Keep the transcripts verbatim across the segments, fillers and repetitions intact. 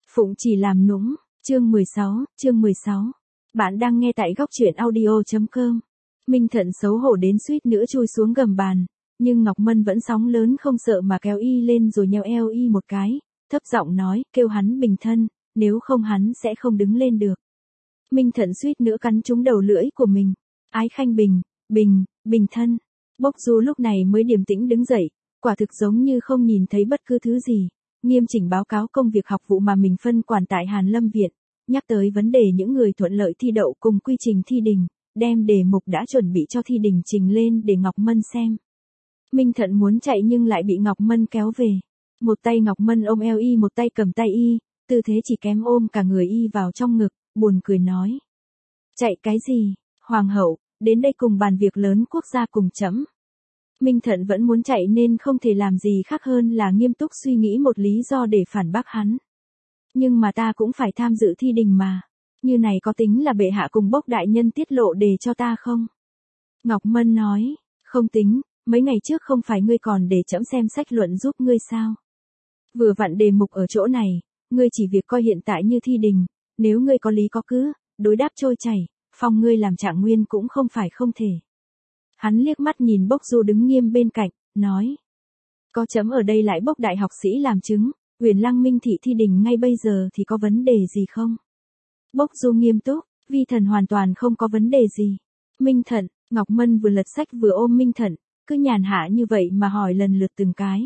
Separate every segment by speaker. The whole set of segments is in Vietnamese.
Speaker 1: Phụng chỉ làm nũng, chương mười sáu, chương mười sáu. Bạn đang nghe tại góc truyện audio chấm com. Minh Thận xấu hổ đến suýt nữa chui xuống gầm bàn, nhưng Ngọc Mân vẫn sóng lớn không sợ mà kéo y lên rồi nheo eo y một cái, thấp giọng nói, kêu hắn bình thân, nếu không hắn sẽ không đứng lên được. Minh Thận suýt nữa cắn trúng đầu lưỡi của mình. Ái Khanh bình, bình, bình thân. Bốc Du lúc này mới điềm tĩnh đứng dậy, quả thực giống như không nhìn thấy bất cứ thứ gì. Nghiêm chỉnh báo cáo công việc học vụ mà mình phân quản tại Hàn Lâm Viện, nhắc tới vấn đề những người thuận lợi thi đậu cùng quy trình thi đình, đem đề mục đã chuẩn bị cho thi đình trình lên để Ngọc Mân xem. Minh Thận muốn chạy nhưng lại bị Ngọc Mân kéo về. Một tay Ngọc Mân ôm eo y, một tay cầm tay y, tư thế chỉ kém ôm cả người y vào trong ngực, buồn cười nói. Chạy cái gì, Hoàng hậu, đến đây cùng bàn việc lớn quốc gia cùng chấm. Minh Thận vẫn muốn chạy nên không thể làm gì khác hơn là nghiêm túc suy nghĩ một lý do để phản bác hắn. Nhưng mà ta cũng phải tham dự thi đình mà. Như này có tính là bệ hạ cùng Bốc đại nhân tiết lộ đề cho ta không? Ngọc Mân nói, không tính, mấy ngày trước không phải ngươi còn để trẫm xem sách luận giúp ngươi sao? Vừa vặn đề mục ở chỗ này, ngươi chỉ việc coi hiện tại như thi đình, nếu ngươi có lý có cứ, đối đáp trôi chảy, phong ngươi làm trạng nguyên cũng không phải không thể. Hắn liếc mắt nhìn Bốc Du đứng nghiêm bên cạnh, nói. Có chấm ở đây lại Bốc đại học sĩ làm chứng, Uyển Lăng Minh thị thi đình ngay bây giờ thì có vấn đề gì không? Bốc Du nghiêm túc, vi thần hoàn toàn không có vấn đề gì. Minh Thận, Ngọc Mân vừa lật sách vừa ôm Minh Thận, cứ nhàn hạ như vậy mà hỏi lần lượt từng cái.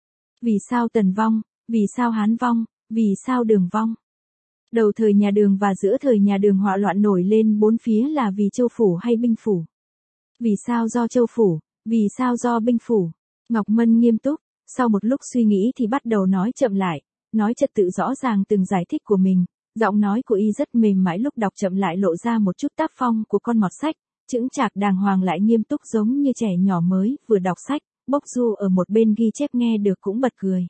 Speaker 1: Vì sao Tần vong, vì sao Hán vong, vì sao Đường vong? Đầu thời nhà Đường và giữa thời nhà Đường họa loạn nổi lên bốn phía là vì châu phủ hay binh phủ? Vì sao do châu phủ, vì sao do binh phủ? Ngọc Mân nghiêm túc, sau một lúc suy nghĩ thì bắt đầu nói chậm lại, nói trật tự rõ ràng từng giải thích của mình, giọng nói của y rất mềm mại, lúc đọc chậm lại lộ ra một chút tác phong của con mọt sách, chững chạc đàng hoàng lại nghiêm túc giống như trẻ nhỏ mới vừa đọc sách. Bốc Du ở một bên ghi chép nghe được cũng bật cười.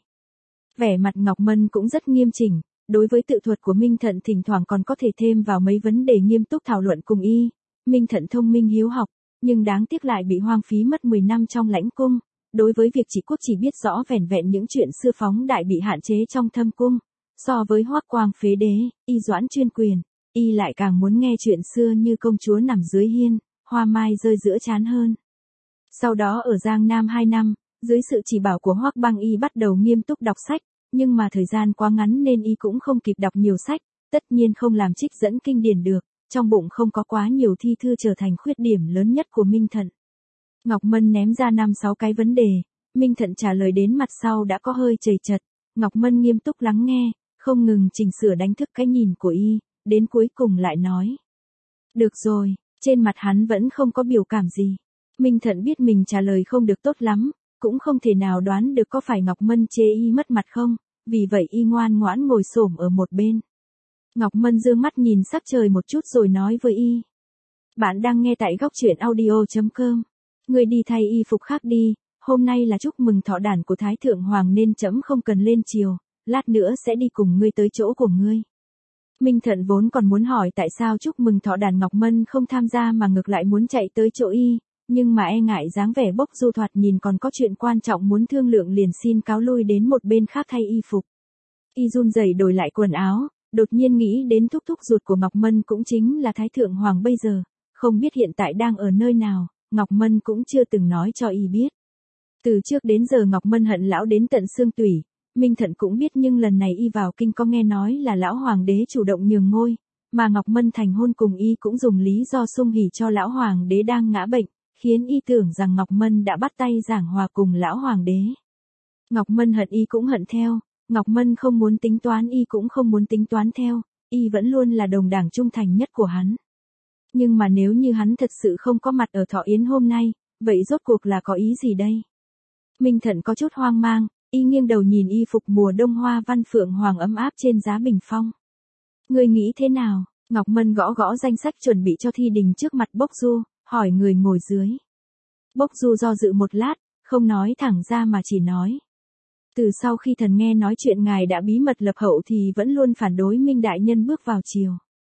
Speaker 1: Vẻ mặt Ngọc Mân cũng rất nghiêm chỉnh, đối với tự thuật của Minh Thận thỉnh thoảng còn có thể thêm vào mấy vấn đề nghiêm túc thảo luận cùng y. Minh Thận thông minh hiếu học, nhưng đáng tiếc lại bị hoang phí mất mười năm trong lãnh cung, đối với việc trị quốc chỉ biết rõ vẻn vẹn những chuyện xưa phóng đại bị hạn chế trong thâm cung. So với Hoắc Quang phế đế, y doãn chuyên quyền, y lại càng muốn nghe chuyện xưa như công chúa nằm dưới hiên, hoa mai rơi giữa trán hơn. Sau đó ở Giang Nam hai năm, dưới sự chỉ bảo của Hoắc Băng y bắt đầu nghiêm túc đọc sách, nhưng mà thời gian quá ngắn nên y cũng không kịp đọc nhiều sách, tất nhiên không làm trích dẫn kinh điển được, trong bụng không có quá nhiều thi thư trở thành khuyết điểm lớn nhất của Minh Thận. Ngọc Mân ném ra năm sáu cái vấn đề, Minh Thận trả lời đến mặt sau đã có hơi chầy chật, Ngọc Mân nghiêm túc lắng nghe, không ngừng chỉnh sửa đánh thức cái nhìn của y, đến cuối cùng lại nói. Được rồi, trên mặt hắn vẫn không có biểu cảm gì. Minh Thận biết mình trả lời không được tốt lắm, cũng không thể nào đoán được có phải Ngọc Mân chê y mất mặt không, vì vậy y ngoan ngoãn ngồi xổm ở một bên. Ngọc Mân dương mắt nhìn sắc trời một chút rồi nói với y. Bạn đang nghe tại góc truyện audio chấm com. Ngươi đi thay y phục khác đi, hôm nay là chúc mừng thọ đản của Thái Thượng Hoàng nên trẫm không cần lên triều, lát nữa sẽ đi cùng ngươi tới chỗ của ngươi. Minh Thận vốn còn muốn hỏi tại sao chúc mừng thọ đản Ngọc Mân không tham gia mà ngược lại muốn chạy tới chỗ y, nhưng mà e ngại dáng vẻ Bốc Du thoạt nhìn còn có chuyện quan trọng muốn thương lượng liền xin cáo lui đến một bên khác thay y phục. Y run rẩy đổi lại quần áo, đột nhiên nghĩ đến thúc thúc ruột của Ngọc Mân cũng chính là Thái Thượng Hoàng bây giờ, không biết hiện tại đang ở nơi nào, Ngọc Mân cũng chưa từng nói cho y biết. Từ trước đến giờ Ngọc Mân hận lão đến tận xương tủy, Minh Thận cũng biết, nhưng lần này y vào kinh có nghe nói là lão hoàng đế chủ động nhường ngôi, mà Ngọc Mân thành hôn cùng y cũng dùng lý do sung hỉ cho lão hoàng đế đang ngã bệnh, khiến y tưởng rằng Ngọc Mân đã bắt tay giảng hòa cùng lão hoàng đế. Ngọc Mân hận y cũng hận theo, Ngọc Mân không muốn tính toán y cũng không muốn tính toán theo, y vẫn luôn là đồng đảng trung thành nhất của hắn. Nhưng mà nếu như hắn thật sự không có mặt ở thọ yến hôm nay, vậy rốt cuộc là có ý gì đây? Minh Thận có chút hoang mang, y nghiêng đầu nhìn y phục mùa đông hoa văn phượng hoàng ấm áp trên giá bình phong. Ngươi nghĩ thế nào? Ngọc Mân gõ gõ danh sách chuẩn bị cho thi đình trước mặt Bốc Du, hỏi người ngồi dưới. Bốc Du do dự một lát, không nói thẳng ra mà chỉ nói. Từ sau khi thần nghe nói chuyện ngài đã bí mật lập hậu thì vẫn luôn phản đối Minh đại nhân bước vào triều.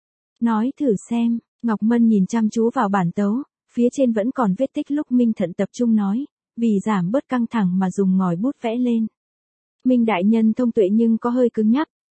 Speaker 1: Nói thử xem, Ngọc Mân nhìn chăm chú vào bản tấu, phía trên vẫn còn vết tích lúc Minh Thận tập trung nói, vì giảm bớt căng thẳng mà dùng ngòi bút vẽ lên. Minh đại nhân thông tuệ nhưng có hơi cứng nhắc,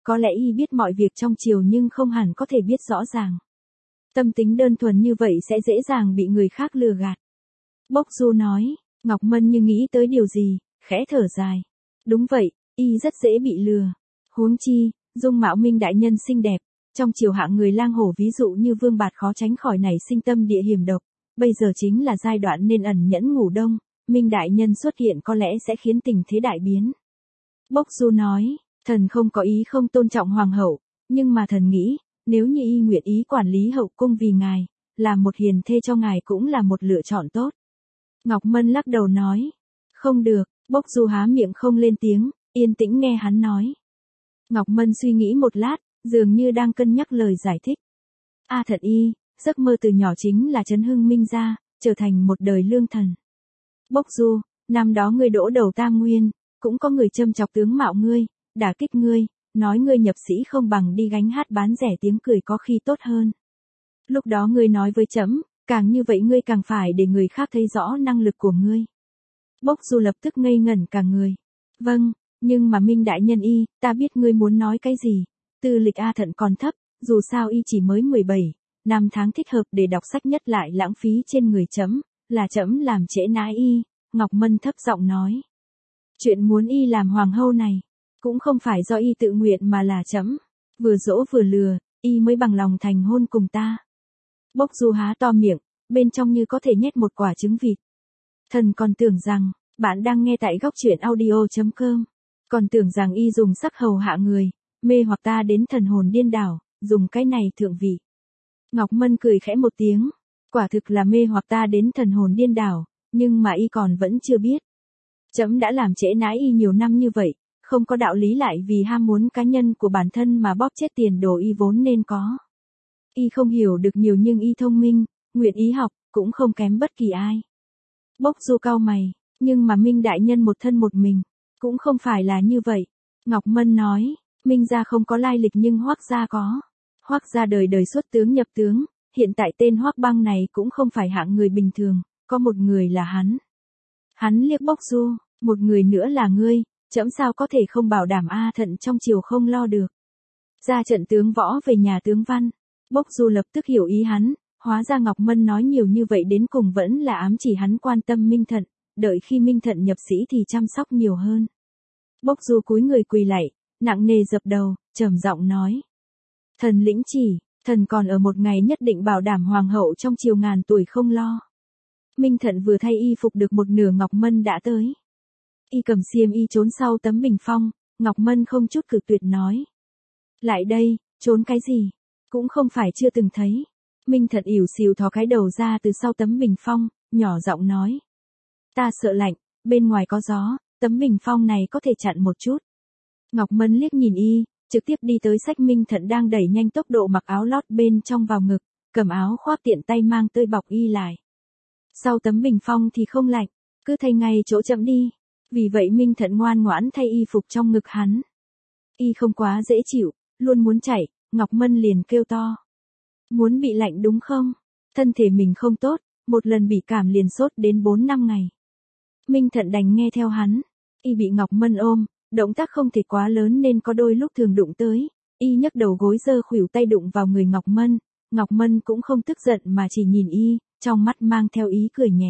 Speaker 1: Có lẽ y biết mọi việc trong triều nhưng không hẳn có thể biết rõ ràng. Tâm tính đơn thuần như vậy sẽ dễ dàng bị người khác lừa gạt. Bốc Du nói, Ngọc Mân như nghĩ tới điều gì, khẽ thở dài. Đúng vậy, y rất dễ bị lừa. Huống chi, dung mạo Minh đại nhân xinh đẹp, trong triều hạng người lang hổ ví dụ như Vương Bạt khó tránh khỏi nảy sinh tâm địa hiểm độc, bây giờ chính là giai đoạn nên ẩn nhẫn ngủ đông, Minh đại nhân xuất hiện có lẽ sẽ khiến tình thế đại biến. Bốc Du nói, thần không có ý không tôn trọng hoàng hậu, nhưng mà thần nghĩ, nếu như y nguyện ý quản lý hậu cung vì ngài, làm một hiền thê cho ngài cũng là một lựa chọn tốt. Ngọc Mân lắc đầu nói, không được. Bốc Du há miệng không lên tiếng, yên tĩnh nghe hắn nói. Ngọc Mân suy nghĩ một lát, dường như đang cân nhắc lời giải thích. A Thận y, giấc mơ từ nhỏ chính là chấn hưng Minh gia, trở thành một đời lương thần. Bốc Du, năm đó ngươi đỗ đầu Tam Nguyên, cũng có người châm chọc tướng mạo ngươi, đả kích ngươi, nói ngươi nhập sĩ không bằng đi gánh hát bán rẻ tiếng cười có khi tốt hơn. Lúc đó ngươi nói với trẫm, càng như vậy ngươi càng phải để người khác thấy rõ năng lực của ngươi. Bốc Du lập tức ngây ngẩn cả người. Vâng, nhưng mà Minh đại nhân y, ta biết ngươi muốn nói cái gì. Tư lịch A Thận còn thấp, dù sao y chỉ mới mười bảy, năm tháng thích hợp để đọc sách nhất lại lãng phí trên người trẫm, là trẫm làm trễ nãi y, Ngọc Mân thấp giọng nói. Chuyện muốn y làm hoàng hậu này, cũng không phải do y tự nguyện mà là trẫm, vừa dỗ vừa lừa, y mới bằng lòng thành hôn cùng ta. Bốc Du há to miệng, bên trong như có thể nhét một quả trứng vịt. Thần còn tưởng rằng, bạn đang nghe tại góc truyện audio chấm com. Còn tưởng rằng y dùng sắc hầu hạ người, mê hoặc ta đến thần hồn điên đảo, dùng cái này thượng vị. Ngọc Mân cười khẽ một tiếng, quả thực là mê hoặc ta đến thần hồn điên đảo, nhưng mà y còn vẫn chưa biết. Trẫm đã làm trễ nãi y nhiều năm như vậy, không có đạo lý lại vì ham muốn cá nhân của bản thân mà bóp chết tiền đồ y vốn nên có. Y không hiểu được nhiều nhưng y thông minh, nguyện ý học, cũng không kém bất kỳ ai. Bốc Du cau mày, nhưng mà Minh đại nhân một thân một mình, cũng không phải là như vậy. Ngọc Mân nói, Minh gia không có lai lịch nhưng Hoắc gia có. Hoắc gia đời đời xuất tướng nhập tướng, hiện tại tên Hoắc Băng này cũng không phải hạng người bình thường, có một người là hắn. Hắn liếc Bốc Du, một người nữa là ngươi, trẫm sao có thể không bảo đảm A Thận trong triều không lo được. Ra trận tướng võ về nhà tướng văn, Bốc Du lập tức hiểu ý hắn. Hóa ra Ngọc Mân nói nhiều như vậy đến cùng vẫn là ám chỉ hắn quan tâm Minh Thận, đợi khi Minh Thận nhập sĩ thì chăm sóc nhiều hơn. Bốc Du cúi người quỳ lạy, nặng nề dập đầu, trầm giọng nói. Thần lĩnh chỉ, thần còn ở một ngày nhất định bảo đảm hoàng hậu trong triều ngàn tuổi không lo. Minh Thận vừa thay y phục được một nửa Ngọc Mân đã tới. Y cầm xiêm y trốn sau tấm bình phong, Ngọc Mân không chút cự tuyệt nói. Lại đây, trốn cái gì? Cũng không phải chưa từng thấy. Minh Thận ỉu xìu thò cái đầu ra từ sau tấm bình phong, nhỏ giọng nói. Ta sợ lạnh, bên ngoài có gió, tấm bình phong này có thể chặn một chút. Ngọc Mân liếc nhìn y, trực tiếp đi tới xách Minh Thận đang đẩy nhanh tốc độ mặc áo lót bên trong vào ngực, cầm áo khoác tiện tay mang tơi bọc y lại. Sau tấm bình phong thì không lạnh, cứ thay ngay chỗ chậm đi. Vì vậy Minh Thận ngoan ngoãn thay y phục trong ngực hắn. Y không quá dễ chịu, luôn muốn chạy, Ngọc Mân liền kêu to. Muốn bị lạnh đúng không? Thân thể mình không tốt, một lần bị cảm liền sốt đến bốn năm ngày. Minh Thận đành nghe theo hắn. Y bị Ngọc Mân ôm, động tác không thể quá lớn nên có đôi lúc thường đụng tới. Y nhấc đầu gối giơ khuỷu tay đụng vào người Ngọc Mân. Ngọc Mân cũng không tức giận mà chỉ nhìn y, trong mắt mang theo ý cười nhẹ.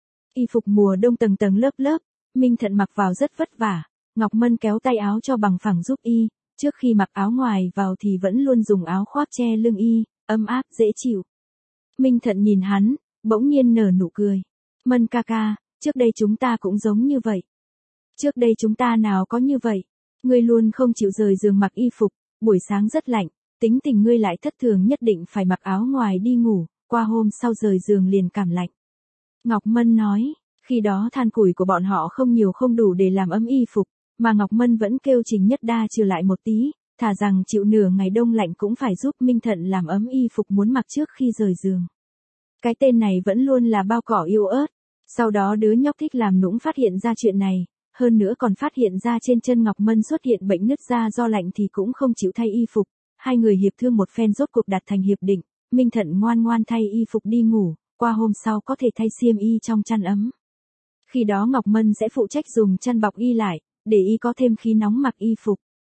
Speaker 1: Y phục mùa đông tầng tầng lớp lớp, Minh Thận mặc vào rất vất vả. Ngọc Mân kéo tay áo cho bằng phẳng giúp y, trước khi mặc áo ngoài vào thì vẫn luôn dùng áo khoác che lưng y, ấm áp dễ chịu. Minh Thận nhìn hắn, bỗng nhiên nở nụ cười. Mân ca ca, trước đây chúng ta cũng giống như vậy. Trước đây chúng ta nào có như vậy. Ngươi luôn không chịu rời giường mặc y phục, buổi sáng rất lạnh, tính tình ngươi lại thất thường nhất định phải mặc áo ngoài đi ngủ, qua hôm sau rời giường liền cảm lạnh. Ngọc Mân nói, khi đó than củi của bọn họ không nhiều không đủ để làm ấm y phục, mà Ngọc Mân vẫn kêu Trình Nhất Đa trừ lại một tí, thà rằng chịu nửa ngày đông lạnh cũng phải giúp Minh Thận làm ấm y phục muốn mặc trước khi rời giường. Cái tên này vẫn luôn là bao cỏ yêu ớt. Sau đó đứa nhóc thích làm nũng phát hiện ra chuyện này, hơn nữa còn phát hiện ra trên chân Ngọc Mân xuất hiện bệnh nứt da do lạnh thì cũng không chịu thay y phục. Hai người hiệp thương một phen rốt cuộc đạt thành hiệp định, Minh Thận ngoan ngoan thay y phục đi ngủ, qua hôm sau có thể thay xiêm y trong chăn ấm. Khi đó Ngọc Mân sẽ phụ trách dùng chăn bọc y lại, để y có thêm khí nóng mặc y phục.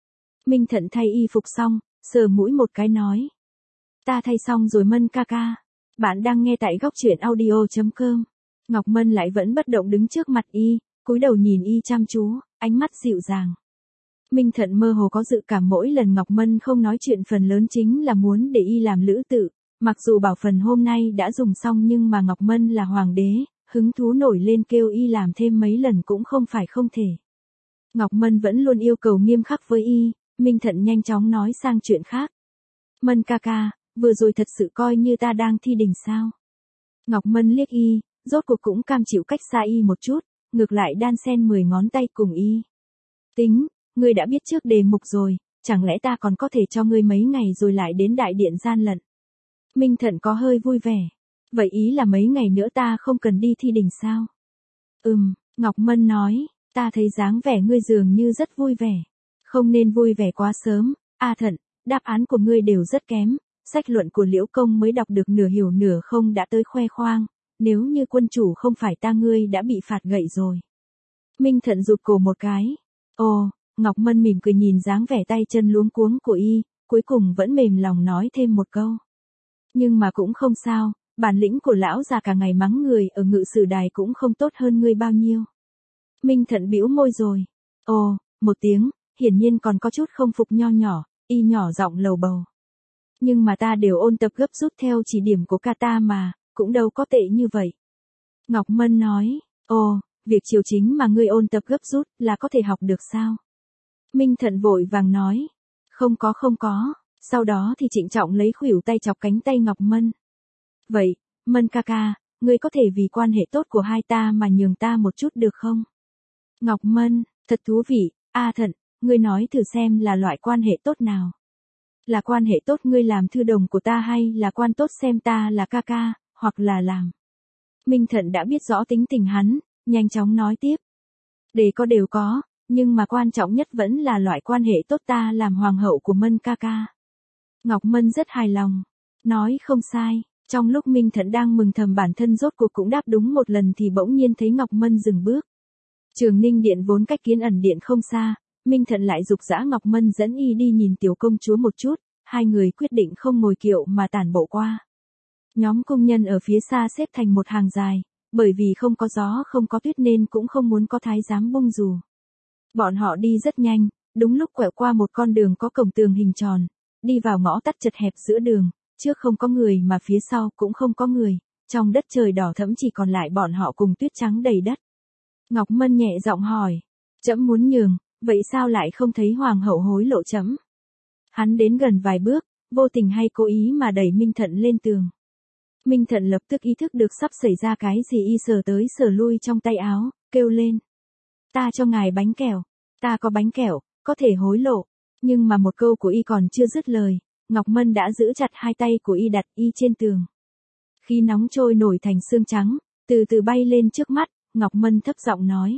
Speaker 1: Minh Thận thay y phục xong, sờ mũi một cái nói. Ta thay xong rồi Mân ca ca. Bạn đang nghe tại góc truyện audio.com. Ngọc Mân lại vẫn bất động đứng trước mặt y, cúi đầu nhìn y chăm chú, ánh mắt dịu dàng. Minh Thận mơ hồ có dự cảm mỗi lần Ngọc Mân không nói chuyện phần lớn chính là muốn để y làm lữ tự, mặc dù bảo phần hôm nay đã dùng xong nhưng mà Ngọc Mân là hoàng đế, hứng thú nổi lên kêu y làm thêm mấy lần cũng không phải không thể. Ngọc Mân vẫn luôn yêu cầu nghiêm khắc với y, Minh Thận nhanh chóng nói sang chuyện khác. Mân ca ca, vừa rồi thật sự coi như ta đang thi đình sao? Ngọc Mân liếc y, rốt cuộc cũng cam chịu cách xa y một chút, ngược lại đan xen mười ngón tay cùng y. Tính, ngươi đã biết trước đề mục rồi, chẳng lẽ ta còn có thể cho ngươi mấy ngày rồi lại đến đại điện gian lận? Minh Thận có hơi vui vẻ. Vậy ý là mấy ngày nữa ta không cần đi thi đình sao? Ừm, Ngọc Mân nói, ta thấy dáng vẻ ngươi dường như rất vui vẻ. Không nên vui vẻ quá sớm, A Thận, đáp án của ngươi đều rất kém, sách luận của Liễu Công mới đọc được nửa hiểu nửa không đã tới khoe khoang, nếu như quân chủ không phải ta ngươi đã bị phạt gậy rồi. Minh Thận rụt cổ một cái. Ồ, Ngọc Mân mỉm cười nhìn dáng vẻ tay chân luống cuống của y, cuối cùng vẫn mềm lòng nói thêm một câu. Nhưng mà cũng không sao, bản lĩnh của lão già cả ngày mắng người ở ngự sử đài cũng không tốt hơn ngươi bao nhiêu. Minh Thận bĩu môi rồi. Ồ, một tiếng, hiển nhiên còn có chút không phục nho nhỏ, y nhỏ giọng lầu bầu. Nhưng mà ta đều ôn tập gấp rút theo chỉ điểm của ca ta mà, cũng đâu có tệ như vậy. Ngọc Mân nói, ồ, việc triều chính mà ngươi ôn tập gấp rút là có thể học được sao? Minh Thận vội vàng nói, không có không có, sau đó thì trịnh trọng lấy khuỷu tay chọc cánh tay Ngọc Mân. Vậy, Mân ca ca, ngươi có thể vì quan hệ tốt của hai ta mà nhường ta một chút được không? Ngọc Mân, thật thú vị, A Thận, ngươi nói thử xem là loại quan hệ tốt nào? Là quan hệ tốt ngươi làm thư đồng của ta hay là quan tốt xem ta là ca ca, hoặc là làm? Minh Thận đã biết rõ tính tình hắn, nhanh chóng nói tiếp. Để có đều có, nhưng mà quan trọng nhất vẫn là loại quan hệ tốt ta làm hoàng hậu của Mân ca ca. Ngọc Mân rất hài lòng, nói không sai. Trong lúc Minh Thận đang mừng thầm bản thân rốt cuộc cũng đáp đúng một lần thì bỗng nhiên thấy Ngọc Mân dừng bước. Trường Ninh Điện vốn cách Kiến Ẩn Điện không xa, Minh Thận lại giục dã Ngọc Mân dẫn y đi nhìn tiểu công chúa một chút, hai người quyết định không ngồi kiệu mà tản bộ qua. Nhóm công nhân ở phía xa xếp thành một hàng dài, bởi vì không có gió không có tuyết nên cũng không muốn có thái giám bung dù. Bọn họ đi rất nhanh, đúng lúc quẹo qua một con đường có cổng tường hình tròn, đi vào ngõ tắt chật hẹp giữa đường, trước không có người mà phía sau cũng không có người, trong đất trời đỏ thẫm chỉ còn lại bọn họ cùng tuyết trắng đầy đất. Ngọc Mân nhẹ giọng hỏi, trẫm muốn nhường, vậy sao lại không thấy hoàng hậu hối lộ trẫm? Hắn đến gần vài bước, vô tình hay cố ý mà đẩy Minh Thận lên tường. Minh Thận lập tức ý thức được sắp xảy ra cái gì, y sờ tới sờ lui trong tay áo, kêu lên. Ta cho ngài bánh kẹo, ta có bánh kẹo, có thể hối lộ. Nhưng mà một câu của y còn chưa dứt lời, Ngọc Mân đã giữ chặt hai tay của y đặt y trên tường. Khí nóng trôi nổi thành xương trắng, từ từ bay lên trước mắt, Ngọc Mân thấp giọng nói.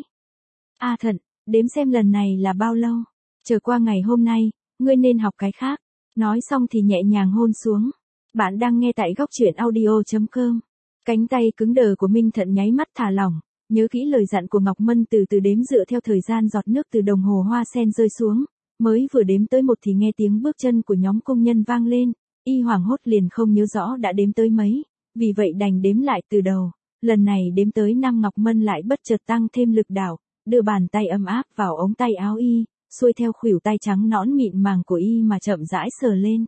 Speaker 1: A Thận, đếm xem lần này là bao lâu, trở qua ngày hôm nay, ngươi nên học cái khác. Nói xong thì nhẹ nhàng hôn xuống. Bạn đang nghe tại góc truyện audio.com. Cánh tay cứng đờ của Minh Thận nháy mắt thả lỏng, nhớ kỹ lời dặn của Ngọc Mân từ từ đếm dựa theo thời gian giọt nước từ đồng hồ hoa sen rơi xuống. Mới vừa đếm tới một thì nghe tiếng bước chân của nhóm công nhân vang lên, y hoảng hốt liền không nhớ rõ đã đếm tới mấy, vì vậy đành đếm lại từ đầu. Lần này đếm tới năm, Ngọc Mân lại bất chợt tăng thêm lực đạo, đưa bàn tay ấm áp vào ống tay áo y, xuôi theo khuỷu tay trắng nõn mịn màng của y mà chậm rãi sờ lên.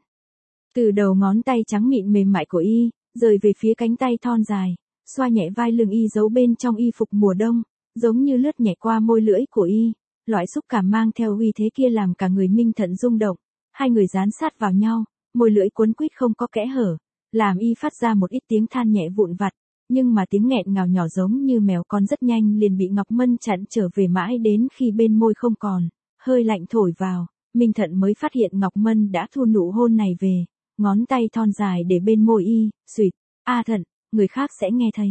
Speaker 1: Từ đầu ngón tay trắng mịn mềm mại của y, rời về phía cánh tay thon dài, xoa nhẹ vai lưng y giấu bên trong y phục mùa đông, giống như lướt nhẹ qua môi lưỡi của y. Loại xúc cảm mang theo uy thế kia làm cả người Minh Thận rung động, hai người dán sát vào nhau, môi lưỡi cuốn quýt không có kẽ hở, làm y phát ra một ít tiếng than nhẹ vụn vặt, nhưng mà tiếng nghẹn ngào nhỏ giống như mèo con rất nhanh liền bị Ngọc Mân chặn trở về mãi đến khi bên môi không còn, hơi lạnh thổi vào, Minh Thận mới phát hiện Ngọc Mân đã thu nụ hôn này về, ngón tay thon dài để bên môi y, suýt, A Thận, người khác sẽ nghe thấy.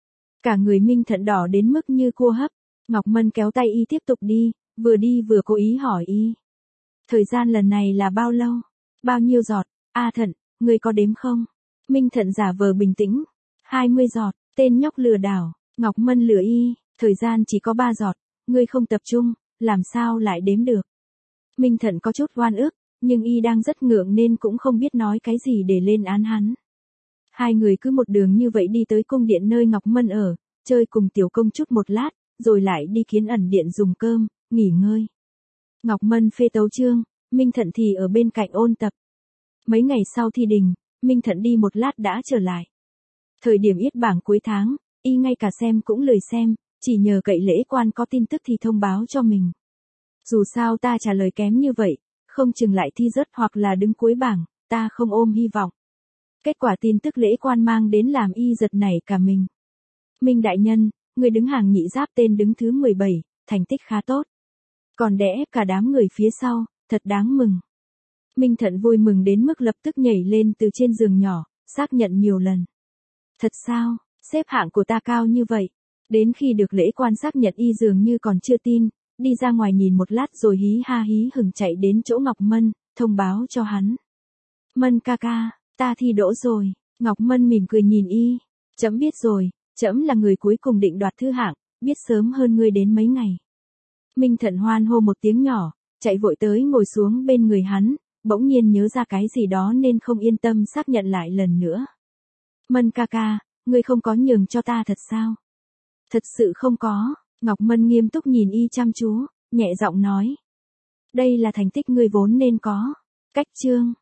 Speaker 1: Cả người Minh Thận đỏ đến mức như cua hấp, Ngọc Mân kéo tay y tiếp tục đi. Vừa đi vừa cố ý hỏi y. Thời gian lần này là bao lâu? Bao nhiêu giọt? A Thận, ngươi có đếm không? Minh Thận giả vờ bình tĩnh. hai mươi giọt, tên nhóc lừa đảo. Ngọc Mân lừa y, thời gian chỉ có ba giọt, ngươi không tập trung, làm sao lại đếm được? Minh Thận có chút oan ức, nhưng y đang rất ngượng nên cũng không biết nói cái gì để lên án hắn. Hai người cứ một đường như vậy đi tới cung điện nơi Ngọc Mân ở, chơi cùng tiểu công chút một lát, rồi lại đi Kiến Ẩn điện dùng cơm, nghỉ ngơi. Ngọc Mân phê tấu chương, Minh Thận thì ở bên cạnh ôn tập. Mấy ngày sau thi đình, Minh Thận đi một lát đã trở lại. Thời điểm yết bảng cuối tháng, y ngay cả xem cũng lười xem, chỉ nhờ cậy lễ quan có tin tức thì thông báo cho mình. Dù sao ta trả lời kém như vậy, không chừng lại thi rớt hoặc là đứng cuối bảng, ta không ôm hy vọng. Kết quả tin tức lễ quan mang đến làm y giật nảy cả mình. Minh đại nhân, người đứng hàng nhị giáp tên đứng thứ mười bảy, thành tích khá tốt. Còn đè ép cả đám người phía sau, thật đáng mừng. Minh Thận vui mừng đến mức lập tức nhảy lên từ trên giường nhỏ, xác nhận nhiều lần. Thật sao, xếp hạng của ta cao như vậy. Đến khi được lễ quan xác nhận y dường như còn chưa tin, đi ra ngoài nhìn một lát rồi hí ha hí hửng chạy đến chỗ Ngọc Mân, thông báo cho hắn. Mân ca ca, ta thi đỗ rồi. Ngọc Mân mỉm cười nhìn y. Trẫm biết rồi, trẫm là người cuối cùng định đoạt thư hạng, biết sớm hơn ngươi đến mấy ngày. Minh Thận hoan hô một tiếng nhỏ, chạy vội tới ngồi xuống bên người hắn, bỗng nhiên nhớ ra cái gì đó nên không yên tâm xác nhận lại lần nữa. Mân ca ca, ngươi không có nhường cho ta thật sao? Thật sự không có. Ngọc Mân nghiêm túc nhìn y chăm chú, nhẹ giọng nói. Đây là thành tích ngươi vốn nên có. Cách chương.